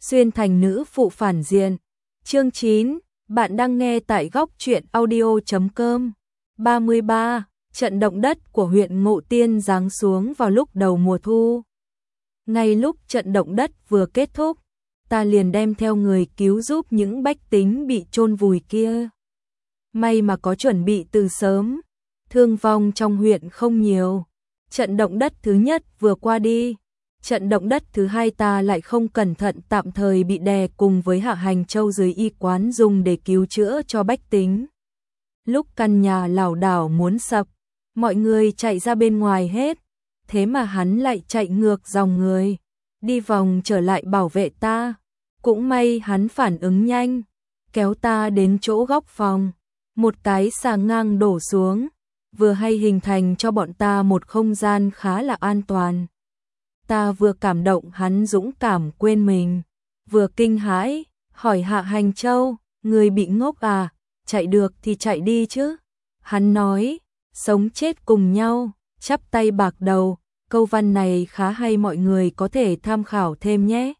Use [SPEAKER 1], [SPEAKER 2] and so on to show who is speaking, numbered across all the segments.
[SPEAKER 1] xuyên thành nữ phụ phản diện. Chương 9, bạn đang nghe tại góc truyện audio.com. 33. Trận động đất của huyện Ngộ Tiên giáng xuống vào lúc đầu mùa thu. Ngay lúc trận động đất vừa kết thúc, ta liền đem theo người cứu giúp những bách tính bị chôn vùi kia. May mà có chuẩn bị từ sớm, thương vong trong huyện không nhiều. Trận động đất thứ nhất vừa qua đi, trận động đất thứ hai ta lại không cẩn thận tạm thời bị đè cùng với Hạ Hành Châu dưới y quán dùng để cứu chữa cho bách tính. Lúc căn nhà lảo đảo muốn sập, mọi người chạy ra bên ngoài hết, thế mà hắn lại chạy ngược dòng người, đi vòng trở lại bảo vệ ta. Cũng may hắn phản ứng nhanh, kéo ta đến chỗ góc phòng, một cái xà ngang đổ xuống, vừa hay hình thành cho bọn ta một không gian khá là an toàn. Ta vừa cảm động hắn dũng cảm quên mình, vừa kinh hãi, hỏi Hạ Hành Châu, người bị ngốc à, chạy được thì chạy đi chứ. Hắn nói, sống chết cùng nhau, chắp tay bạc đầu, câu văn này khá hay, mọi người có thể tham khảo thêm nhé.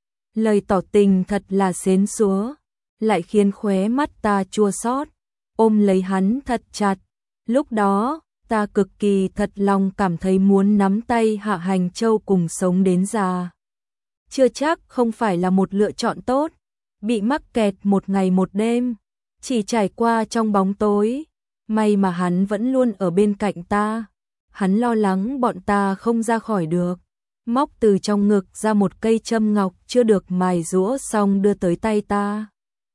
[SPEAKER 1] Lời tỏ tình thật là xến xúa, lại khiến khóe mắt ta chua xót, ôm lấy hắn thật chặt. Lúc đó, ta cực kỳ thật lòng cảm thấy muốn nắm tay Hạ Hành Châu cùng sống đến già. Chưa chắc không phải là một lựa chọn tốt, bị mắc kẹt một ngày một đêm, chỉ trải qua trong bóng tối, may mà hắn vẫn luôn ở bên cạnh ta. Hắn lo lắng bọn ta không ra khỏi được, móc từ trong ngực ra một cây châm ngọc chưa được mài giũa xong đưa tới tay ta.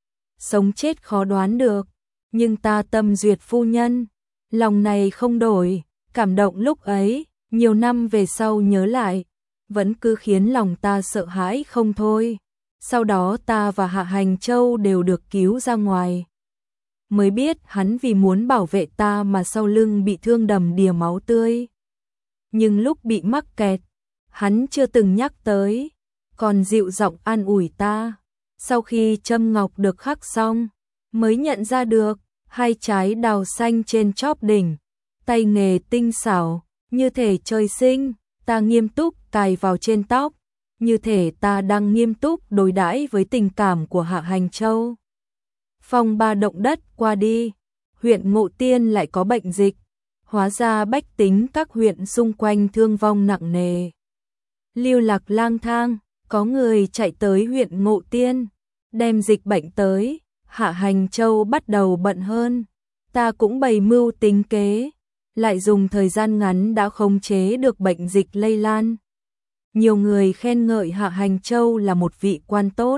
[SPEAKER 1] Sống chết khó đoán được, nhưng ta tâm duyệt phu nhân, lòng này không đổi. Cảm động lúc ấy, nhiều năm về sau nhớ lại, vẫn cứ khiến lòng ta sợ hãi không thôi. Sau đó ta và Hạ Hành Châu đều được cứu ra ngoài, mới biết hắn vì muốn bảo vệ ta mà sau lưng bị thương đầm đìa máu tươi. Nhưng lúc bị mắc kẹt, hắn chưa từng nhắc tới, còn dịu giọng an ủi ta. Sau khi châm ngọc được khắc xong, mới nhận ra được hai trái đào xanh trên chóp đỉnh, tay nghề tinh xảo, như thể trời sinh. Ta nghiêm túc cài vào trên tóc, như thể ta đang nghiêm túc đối đãi với tình cảm của Hạ Hành Châu. Phong ba động đất qua đi, huyện Ngộ Tiên lại có bệnh dịch, hóa ra bách tính các huyện xung quanh thương vong nặng nề. Lưu lạc lang thang, có người chạy tới huyện Ngộ Tiên, đem dịch bệnh tới. Hạ Hành Châu bắt đầu bận hơn, ta cũng bày mưu tính kế, lại dùng thời gian ngắn đã khống chế được bệnh dịch lây lan. Nhiều người khen ngợi Hạ Hành Châu là một vị quan tốt.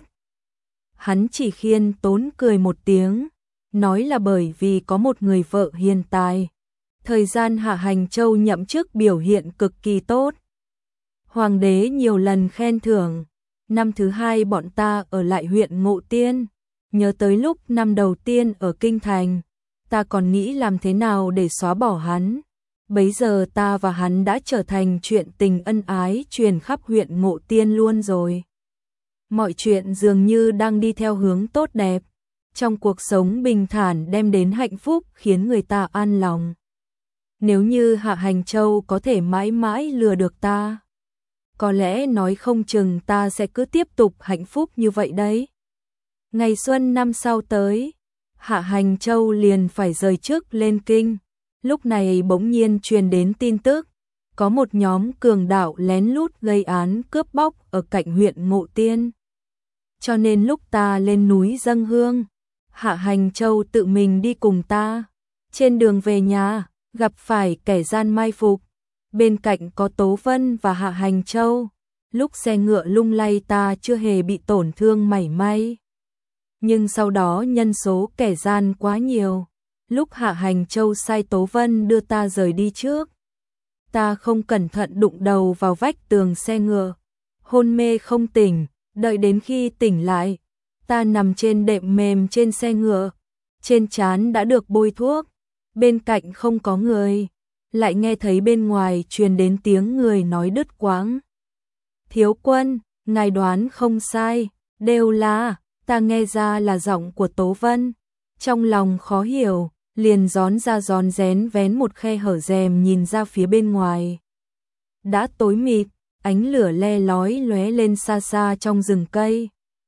[SPEAKER 1] Hắn chỉ khiêm tốn cười một tiếng, nói là bởi vì có một người vợ hiền tài. Thời gian Hạ Hành Châu nhậm chức biểu hiện cực kỳ tốt, hoàng đế nhiều lần khen thưởng. Năm thứ hai bọn ta ở lại huyện Ngộ Tiên, nhớ tới lúc năm đầu tiên ở Kinh Thành, ta còn nghĩ làm thế nào để xóa bỏ hắn. Bấy giờ ta và hắn đã trở thành chuyện tình ân ái truyền khắp huyện Ngộ Tiên luôn rồi. Mọi chuyện dường như đang đi theo hướng tốt đẹp, trong cuộc sống bình thản đem đến hạnh phúc khiến người ta an lòng. Nếu như Hạ Hành Châu có thể mãi mãi lừa được ta, có lẽ nói không chừng ta sẽ cứ tiếp tục hạnh phúc như vậy đấy. Ngày xuân năm sau tới, Hạ Hành Châu liền phải rời chức lên kinh. Lúc này bỗng nhiên truyền đến tin tức, có một nhóm cường đạo lén lút gây án cướp bóc ở cạnh huyện Ngộ Tiên. Cho nên lúc ta lên núi dâng hương, Hạ Hành Châu tự mình đi cùng ta. Trên đường về nhà, gặp phải kẻ gian mai phục, bên cạnh có Tố Vân và Hạ Hành Châu. Lúc xe ngựa lung lay ta chưa hề bị tổn thương mảy may. Nhưng sau đó nhân số kẻ gian quá nhiều, lúc Hạ Hành Châu sai Tố Vân đưa ta rời đi trước, ta không cẩn thận đụng đầu vào vách tường xe ngựa, hôn mê không tỉnh. Đợi đến khi tỉnh lại, ta nằm trên đệm mềm trên xe ngựa, trên trán đã được bôi thuốc, bên cạnh không có người, lại nghe thấy bên ngoài truyền đến tiếng người nói đứt quãng. Thiếu quân, ngài đoán không sai, đều là. Ta nghe ra là giọng của Tố Vân, trong lòng khó hiểu, liền rón ra rón rén vén một khe hở rèm nhìn ra phía bên ngoài. Đã tối mịt, ánh lửa le lói lóe lên xa xa trong rừng cây,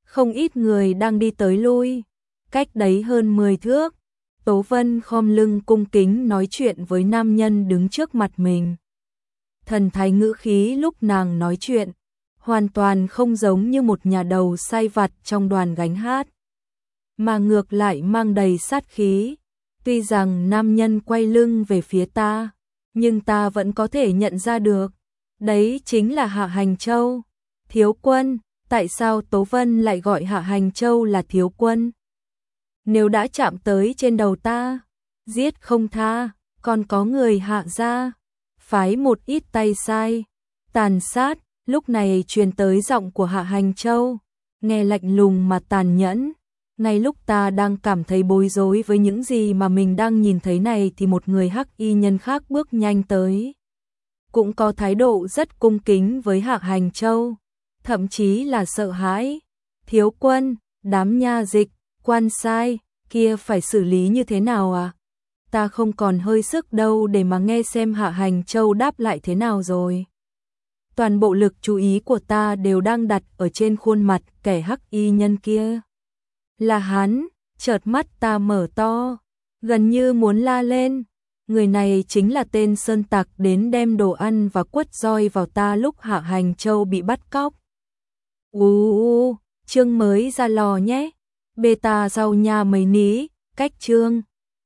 [SPEAKER 1] Không ít người đang đi tới lui, cách đấy hơn 10 thước. Tố Vân khom lưng cung kính nói chuyện với nam nhân đứng trước mặt mình. Thần thái ngữ khí lúc nàng nói chuyện, hoàn toàn không giống như một nhà đầu sai vặt trong đoàn gánh hát, mà ngược lại mang đầy sát khí. Tuy rằng nam nhân quay lưng về phía ta, nhưng ta vẫn có thể nhận ra được, đấy chính là Hạ Hành Châu. Thiếu quân, tại sao Tố Vân lại gọi Hạ Hành Châu là thiếu quân? Nếu đã chạm tới trên đầu ta, giết không tha, còn có người Hạ gia phái một ít tay sai, tàn sát. Lúc này truyền tới giọng của Hạ Hành Châu, nghe lạnh lùng mà tàn nhẫn. Ngay lúc ta đang cảm thấy bối rối với những gì mà mình đang nhìn thấy này thì một người hắc y nhân khác bước nhanh tới, cũng có thái độ rất cung kính với Hạ Hành Châu, thậm chí là sợ hãi. Thiếu quân, đám nha dịch, quan sai kia phải xử lý như thế nào à? Ta không còn hơi sức đâu để mà nghe xem Hạ Hành Châu đáp lại thế nào rồi. Toàn bộ lực chú ý của ta đều đang đặt ở trên khuôn mặt kẻ hắc y nhân kia. Là hắn. Chợt mắt ta mở to, gần như muốn la lên. Người này chính là tên sơn tặc đến đem đồ ăn và quất roi vào ta lúc Hạ Hành Châu bị bắt cóc. Chương mới ra lò nhé. Beta rau nha mấy ní, cách chương.